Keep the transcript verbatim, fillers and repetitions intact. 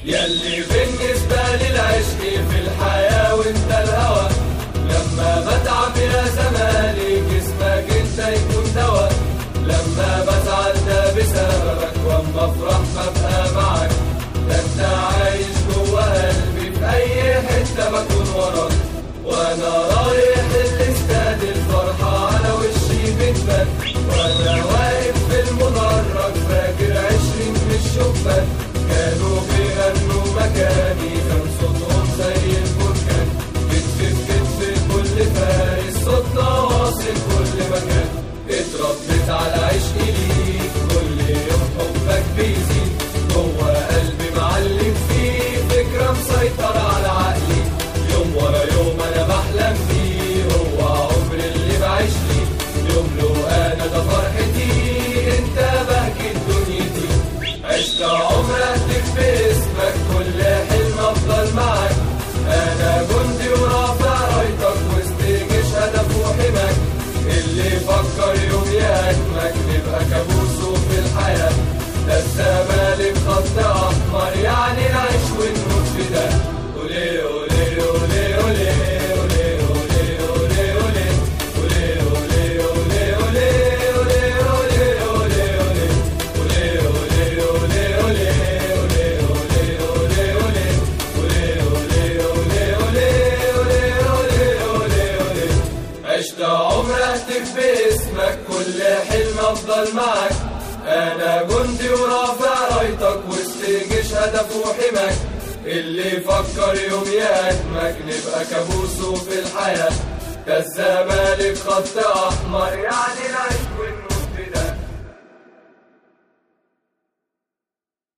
ياللي بالنسبة للعشق في الحياة وانت الهوى، لما بتعب يا زمالي جسمك انت يكون دوا، لما بزعل ده بسببك واما افرح ببقى معك، ده انت عايش جوا قلبي في اي حتة بكون وراك، وانا رايح الاستاد الفرحة على وشي بتبان، وانا واقف في المدرج فاكر عشرين من الشباك، كانوا بيغنوا مكاني كان صوتهم زي البركان، كتف في كتف كل فارس صوتنا واصل كل مكان، اتربيت على عشق ليك كل يوم حبك بيزيد، جوا قلبي معلم فيه فكرة مسيطرة على عقلي، يوم ورا يوم انا بحلم فيه هو عمر اللي بعيش ليه، يوم له انا ده فرحتي انت بهجة دنيتي، عشت عمر اهتف باسمك كل حلم افضل معك، انا جندي ورافع رايتك وسط جيش هدف وحماك، اللي فكر يوم يهاجمك نبقى كابوسه في الحياة، ده الزمالك خط احمر يعني نعيش ونموت في ده، اولي اولي اولي اولي اولي اولي اولي اولي اولي اولي اولي اولي اولي عشت عمر اهتف باسمك كل حلم افضل معك، انا جندي ورافع رايتك وسط جيش هدف وحماك، اللي فكر يوم يهاجمك نبقى كابوسه في الحياة، ده الزمالك خط احمر يعني نعيش